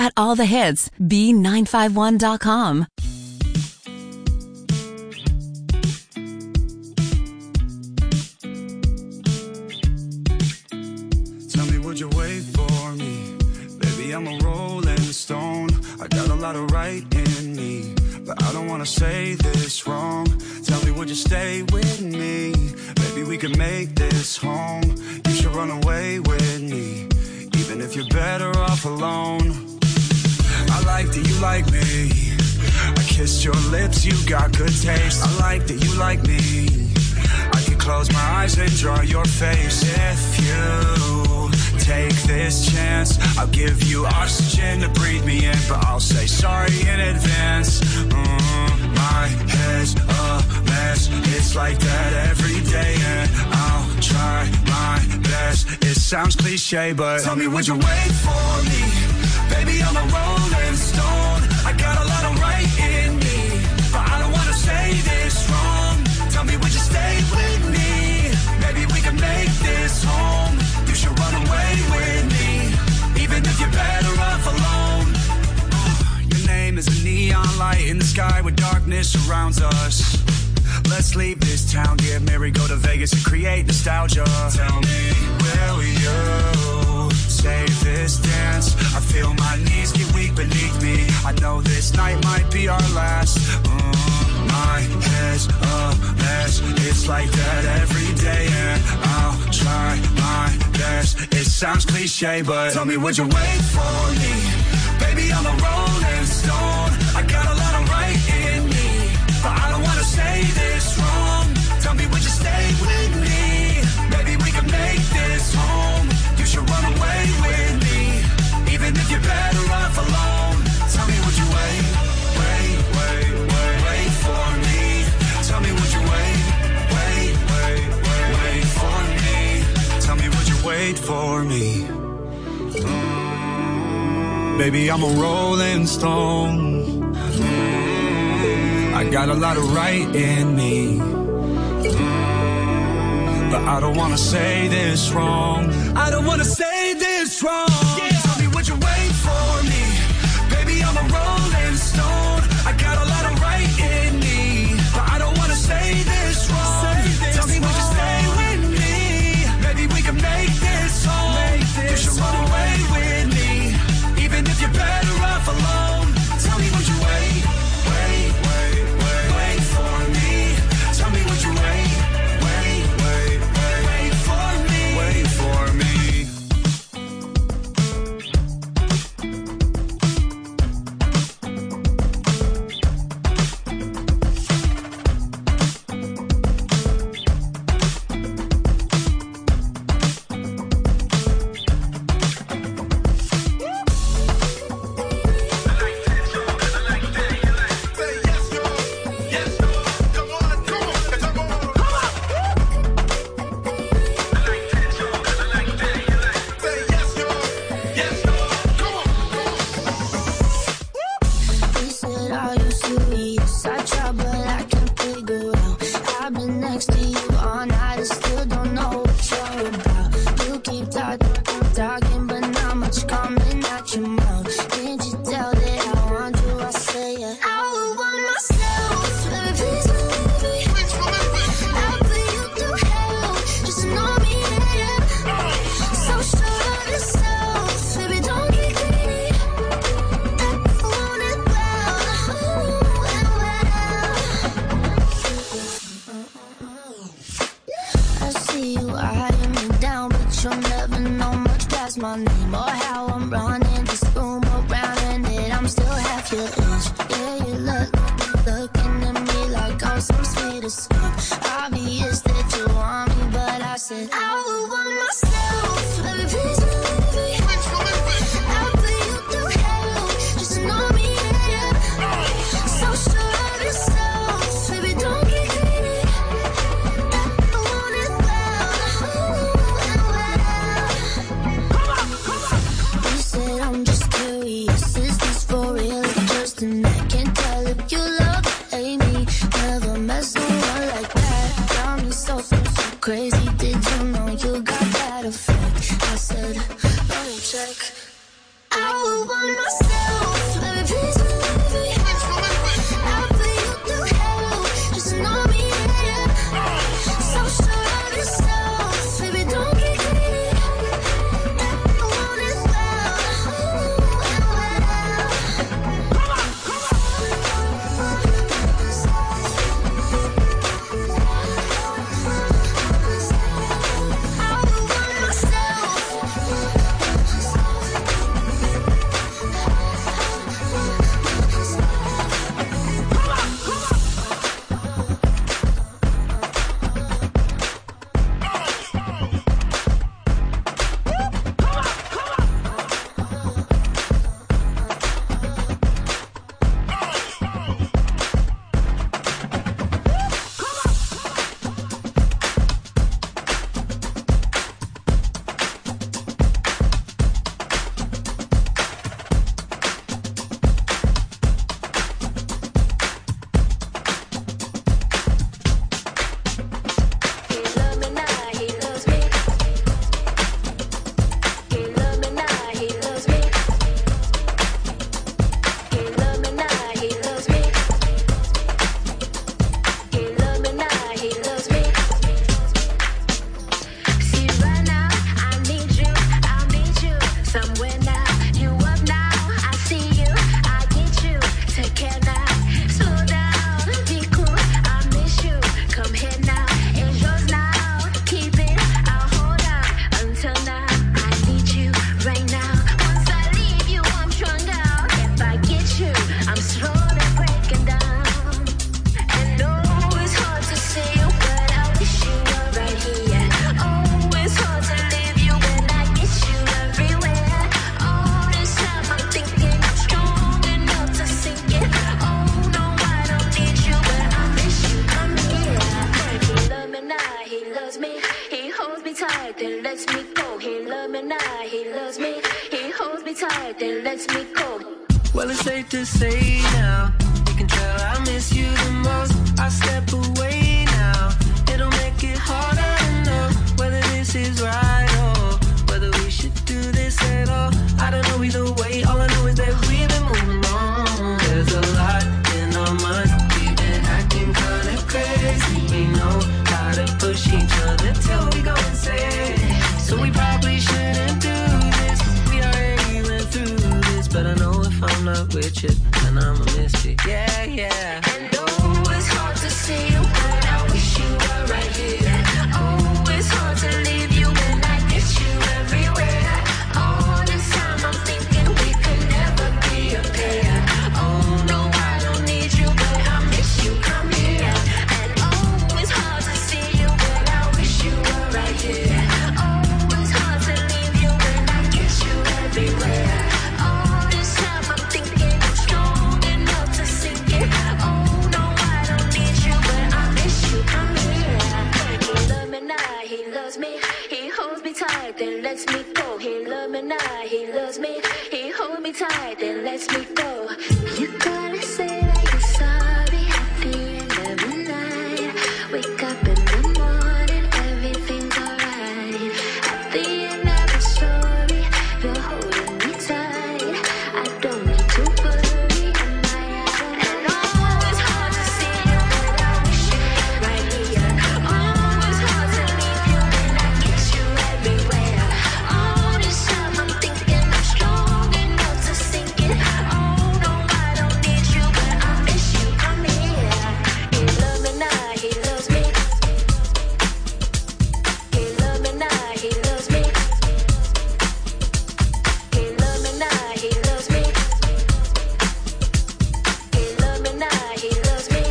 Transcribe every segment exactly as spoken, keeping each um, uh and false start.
at all the hits, B nine five one dot com. Tell me, would you wait for me? Baby, I'm a rolling stone. I got a lot of right in me, but I don't wanna say this wrong. Tell me, would you stay with me? Maybe we can make this home. You should run away with me, even if you're better off alone. I like that you like me. I kissed your lips, you got good taste. I like that you like me. I can close my eyes and draw your face. If you take this chance, I'll give you oxygen to breathe me in, but I'll say sorry in advance. Mm, my head's a mess. It's like that every day, and I'll try my best. It sounds cliche, but tell me, would you wait for me? Baby, I'm a rolling stone. I got a lot of right in me, but I don't wanna say this wrong. Tell me, would you stay with me? Maybe we can make this home. You should run away with me, even if you're better off alone. Your name is a neon light in the sky where darkness surrounds us. Let's leave this town, get married, go to Vegas and create nostalgia. Tell me, will you save this dance? I feel my knees get weak beneath me. I know this night might be our last. Mm, my head's a mess. It's like that every day, and I'll try my best. It sounds cliche, but tell me, would you wait for me? Baby, I'm a rolling stone. I got a lot of right in me, but I don't wanna say this wrong. Tell me, would you stay with me? Maybe we can make this home. You should run away with me, even if you're better off alone. Tell me, would you wait, wait, wait, wait, wait for me? Tell me, would you wait, wait, wait, wait, wait for me? Tell me, would you wait for me? Mm, baby, I'm a rolling stone. Mm, I got a lot of right in me, mm, but I don't wanna say this wrong. I don't wanna say this wrong. Yeah. Tell me, would you wait for me? Baby, I'm a rolling stone. I got a lot of right in me, but I don't wanna say this wrong. Say this Tell me, wrong. Would you stay with me? Maybe we can make this home. Make this you should run away with me, even if you're better off alone. Tell me, would you wait, wait, wait, wait, wait for me? Tell me, would you wait, wait, wait, wait, wait for me, wait for me? Crazy, did you know then let's me go. Well, it's safe to say now, you can tell I miss you the most. I step away now, it'll make it harder to know whether this is right or whether we should do this at all. I don't know either way, all I know is that we've been moving on. There's a lot in our minds, we've been acting kinda crazy. We know how to push each other till we go insane. So we probably shouldn't do this, we already went through this. But I know if I'm not with you, then I'ma miss you, yeah, yeah. And oh, it's hard to see you, but I wish you were right here. Oh, it's hard to leave you when I miss you everywhere. All this time I'm thinking we could never be a pair. Oh, no, I don't need you, but I miss you, come here. And oh, it's hard to see you, but I wish you were right here. Oh, it's hard to leave you when I miss you everywhere. All this time I'm thinking I'm strong enough to sink it. Oh, no, I don't need you, but I miss you, come here. He loves me now, he loves me. He holds me tight, then lets me go. He loves me now, he loves me. He holds me tight, then lets me go. You gotta say that you're sorry at the end of the night. Wake up in the morning, everything's alright. At the end of the story, you're holding me tight. I don't need to worry, am I out? And oh, it's hard to see you, but I wish you were right here. Oh, it's hard to leave you when I kiss you everywhere. All this time I'm thinking I'm strong enough to sink it. Oh, no, I don't need you, but I miss you, come here. He loves me now, he loves me. He loves me now, he loves me. He loves me now, he loves me. He loves me now, he loves me.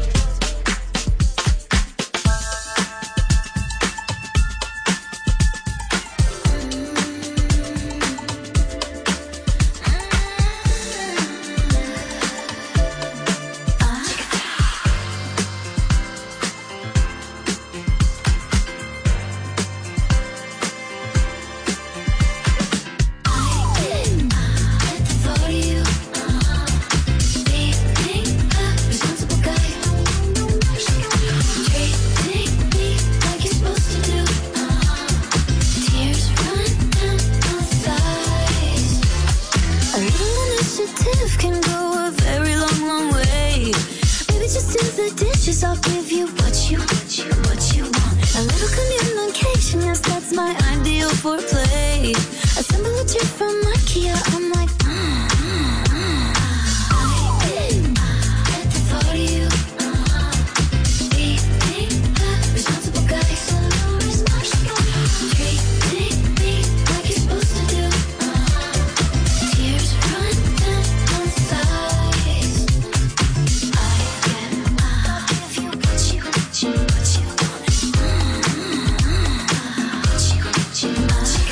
A little initiative can go a very long, long way. Maybe just do the dishes, I'll give you what you, what you, what you want. A little communication, yes, that's my ideal foreplay. Assemble a chair from IKEA, I'm like, mm, mm, mm. I at the thought of you, uh, being the responsible guy, so responsible. Treating me like you're supposed to do, uh, tears run down my thighs. I get uh, if you what you, what you, what you want. Mm, mm, mm. What you, what you, what you.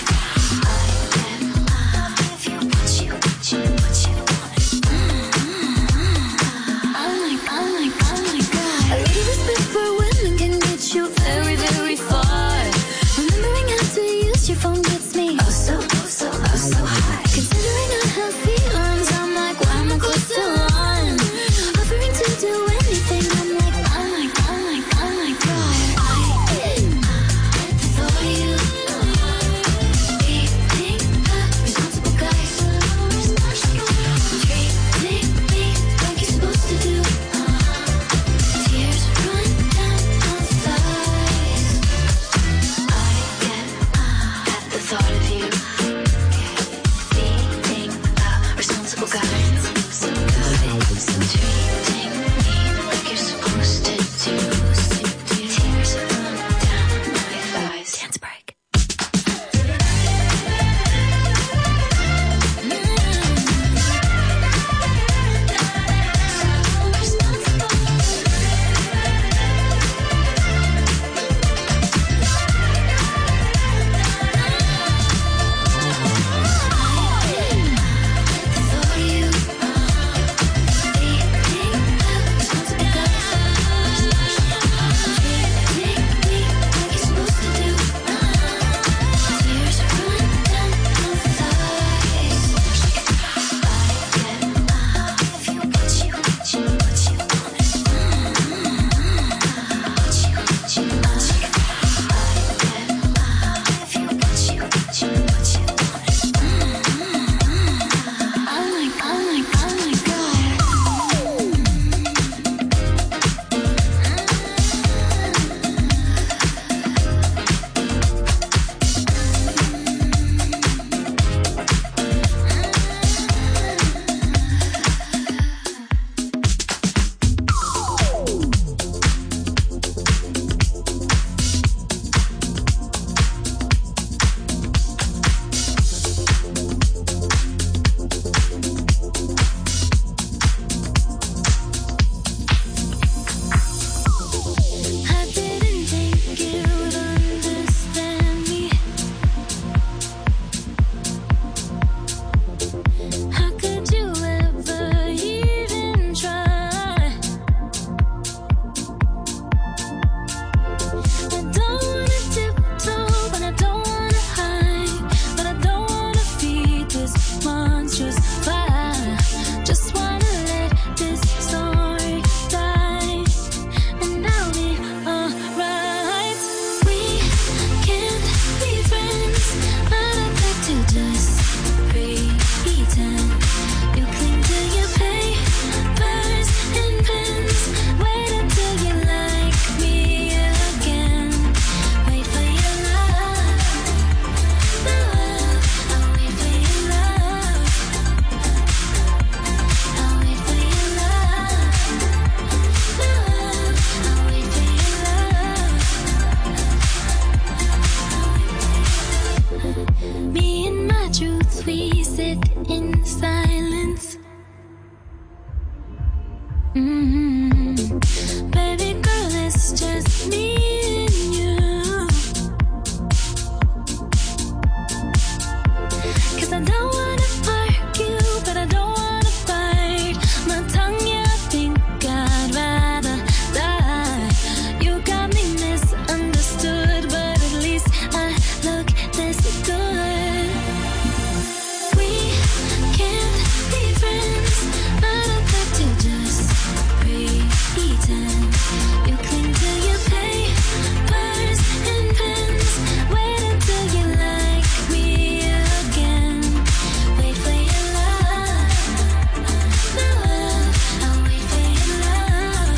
Mm-hmm. Baby girl, it's just me and you. 'Cause I don't wanna argue, but I don't wanna fight. My tongue, yeah, I think I'd rather die. You got me misunderstood, but at least I look this good. We can't be friends, but I'd like to just pretend. You cling to your papers and pens. Wait until you like me again. Wait for your love. No love. I'll wait for your love.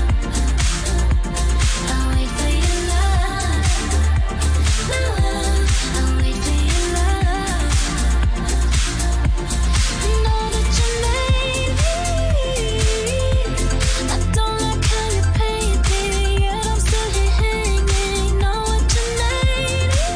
I'll wait for your love. No love. I'll wait for your love. Know that you made me. I don't like how you pay it, baby, yet I'm still here hanging. Know what you made me.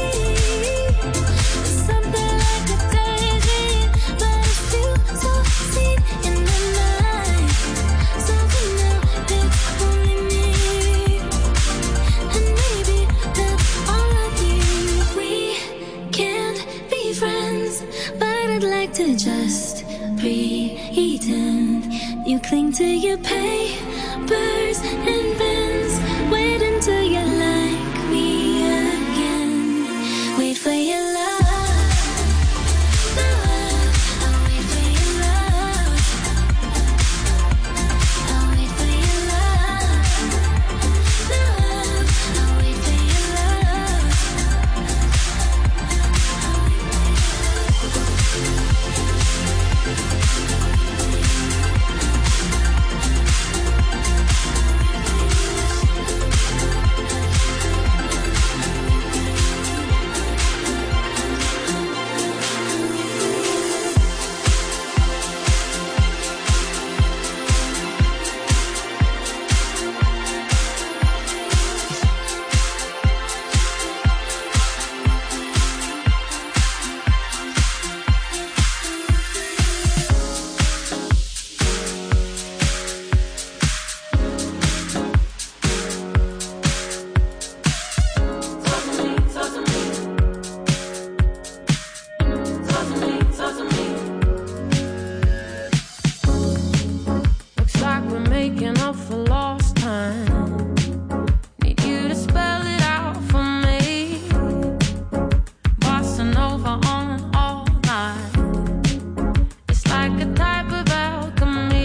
It's something like a daydream, but it feels so sweet in the night. So for now, it's only me, and maybe that's all I need. We can't be friends, but I'd like to just pretend. You cling to your papers and pens. Wait until you like me again. Wait for your love. No love. I'll wait for your love. I'll wait for your love. No love. I'll wait for your love. Looks like we're making up for lost time. Need you to spell it out for me. Bossing over on all night. It's like a type of alchemy.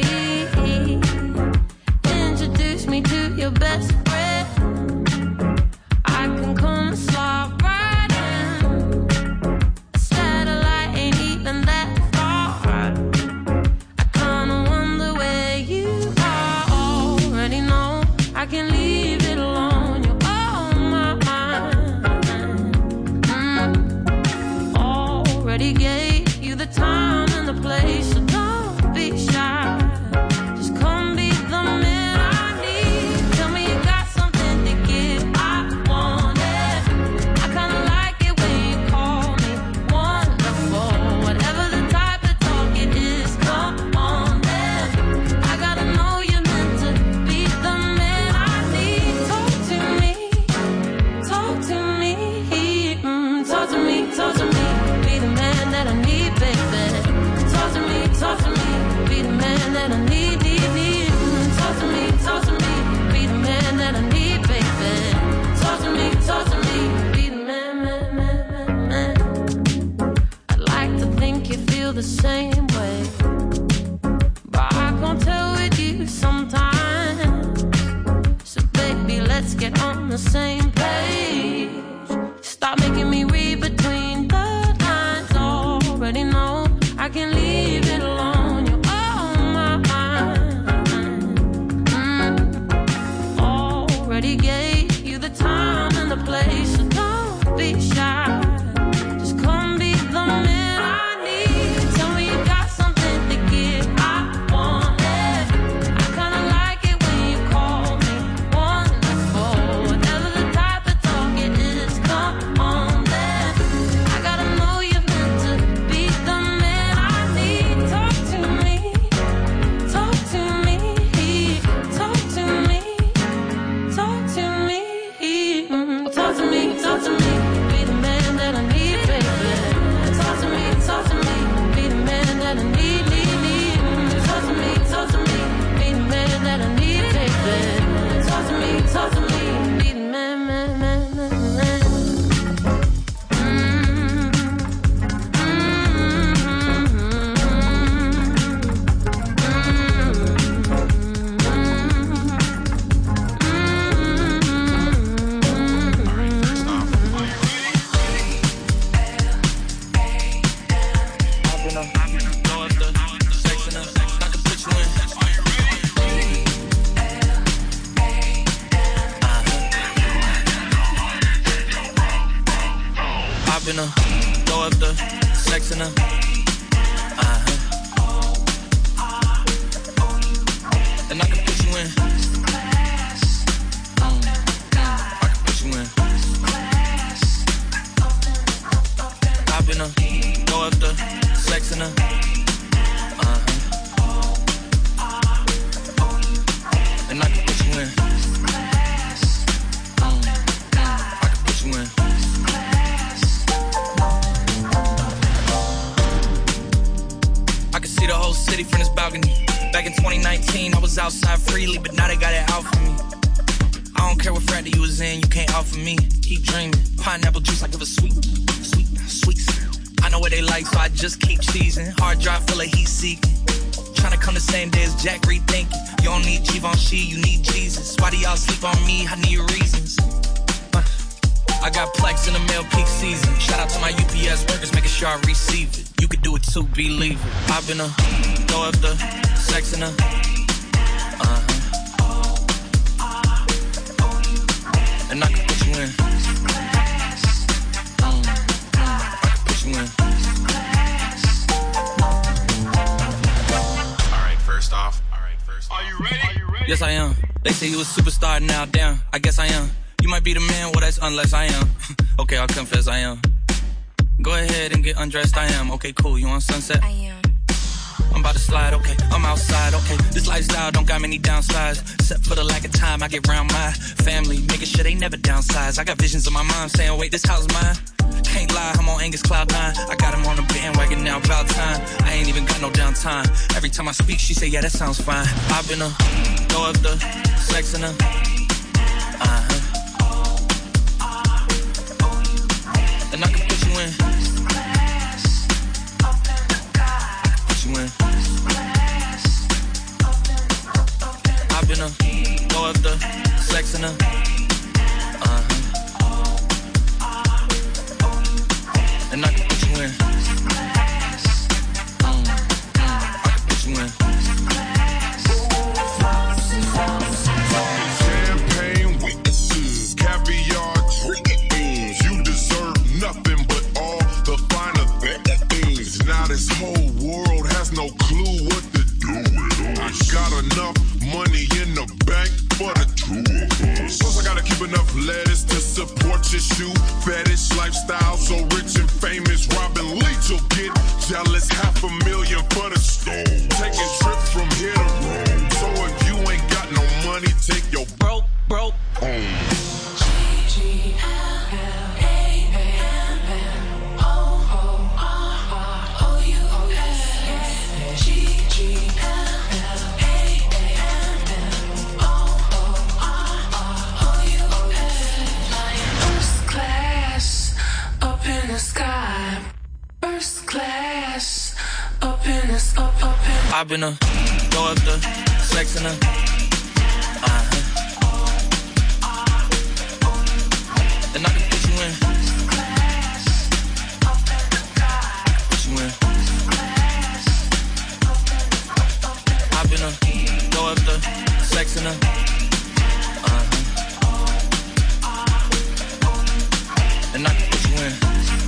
Introduce me to your best friend. I can come and slide right in. A satellite ain't even that far. I kinda wonder where you are. Already know I can leave it alone. You're on my mind. Mm. Already gave you the time and the place, so don't be shy. Just come be the man I need. Tell me you got something to give. I want it. I kinda like it when you call me wonderful. Whatever the type of talk it is, come on then. I gotta know you're meant to be the man I need. Talk to me, talk to me, mm, talk to me, talk to me. Be the man that I need, baby. Talk to me, talk to me. Be the man that I need, need, need. Mm, talk to me, talk to me. Be the man that I need, baby. Talk to me, talk to me. Be the man, man, man, man, man. I'd like to think you feel the same way, but I can't tell with you sometimes. So baby, let's get on the same page. Stop making me read between the lines. Already know I can leave it alone. You're on my mind. city from this balcony. Back in twenty nineteen, I was outside freely, but now they got it out for me. I don't care what frat that you was in, you can't offer me. Keep dreaming. Pineapple juice, I give a sweet, sweet, sweet. I know what they like, so I just keep cheesing. Hard drive full of heat seeking. Tryna come the same day as Jack rethinking. You don't need Givenchy, you need Jesus. Why do y'all sleep on me? I need reasons. Uh, I got Plex in the mail peak season. Shout out to my U P S workers, making sure I receive it. You could do it too, believe it. I've been a throw up the sex in a uh-huh. And I can put you in. Mm, I can put you in. Alright, first off. Alright, first off. Are you ready? Are you ready? Yes, I am. They say you a superstar now, damn. I guess I am. You might be the man, well, that's unless I am. Okay, I'll confess I am. Go ahead and get undressed, I am. Okay, cool, you on Sunset? I am. I'm about to slide, okay, I'm outside, okay. This lifestyle don't got many downsides. Except for the lack of time I get around my family, making sure they never downsize. I got visions of my mom saying, wait, this house is mine. Can't lie, I'm on Angus Cloud nine. I got him on the bandwagon now, about time. I ain't even got no downtime. Every time I speak, she say, yeah, that sounds fine. I've been a throw up the sex in a uh-huh. And I can put you in. Put you in. I've been a throw up the sex in a uh-huh. And I can put you in. Mm, mm, I can put you in. Champagne with caviar dreams. You deserve nothing but all the finer things. Now this whole world has no clue what to do with us. I got enough money in the bank for the two of us. Plus I gotta keep enough lettuce to support your shoe fetish lifestyle. So rich and famous, Robin Leach will get jealous. Half a million for the stove. Taking trips from here to Rome. So if you ain't got no money, take your broke, broke home. Sky, first class, up in the up, up in. I've been a throw up the sex in a uh-huh. And I can put you in. Put you in. I've been a throw up the sex in a uh-huh. And I can put you in.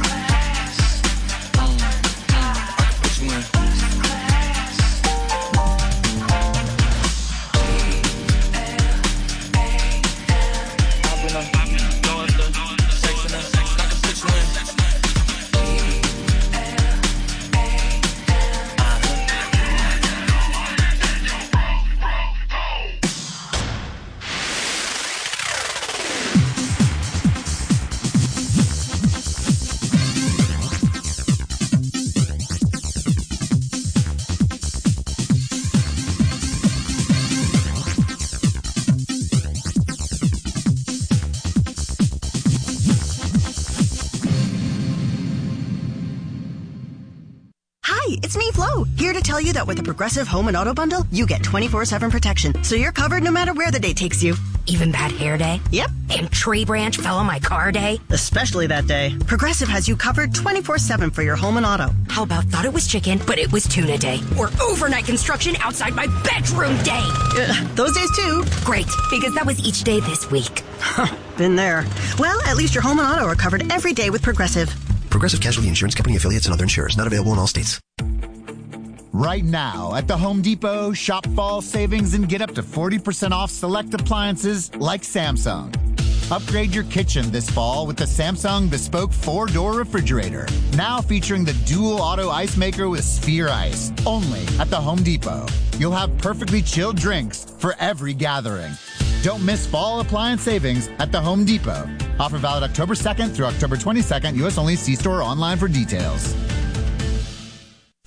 It's me, Flo, here to tell you that with the Progressive Home and Auto Bundle, you get twenty-four seven protection, so you're covered no matter where the day takes you. Even bad hair day? Yep. And tree branch fell on my car day? Especially that day. Progressive has you covered twenty-four seven for your home and auto. How about thought it was chicken, but it was tuna day? Or overnight construction outside my bedroom day? Uh, those days too. Great, because that was each day this week. Been there. Well, at least your home and auto are covered every day with Progressive. Progressive Casualty Insurance Company affiliates and other insurers. Not available in all states. Right now at the Home Depot, shop fall savings and get up to forty percent off select appliances like Samsung. Upgrade your kitchen this fall with the Samsung Bespoke four-door refrigerator. Now featuring the dual auto ice maker with Sphere Ice. Only at the Home Depot. You'll have perfectly chilled drinks for every gathering. Don't miss fall appliance savings at the Home Depot. Offer valid October second through October twenty-second. U S only. See store or online for details.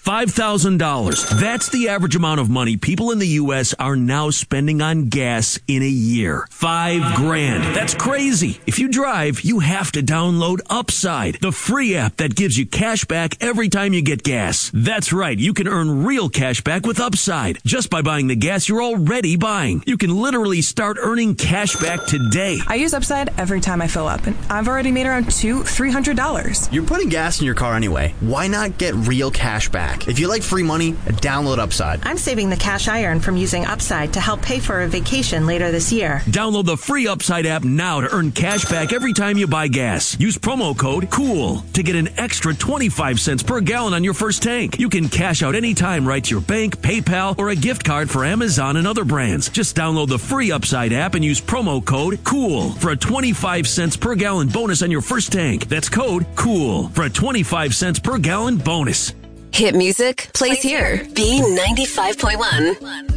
five thousand dollars. That's the average amount of money people in the U S are now spending on gas in a year. Five grand. That's crazy. If you drive, you have to download Upside, the free app that gives you cash back every time you get gas. That's right. You can earn real cash back with Upside just by buying the gas you're already buying. You can literally start earning cash back today. I use Upside every time I fill up, and I've already made around two, three hundred dollars. You're putting gas in your car anyway. Why not get real cash back? If you like free money, download Upside. I'm saving the cash I earn from using Upside to help pay for a vacation later this year. Download the free Upside app now to earn cash back every time you buy gas. Use promo code COOL to get an extra twenty-five cents per gallon on your first tank. You can cash out anytime right to your bank, PayPal, or a gift card for Amazon and other brands. Just download the free Upside app and use promo code COOL for a twenty-five cents per gallon bonus on your first tank. That's code COOL for a twenty-five cents per gallon bonus. Hit music plays here. B ninety-five point one.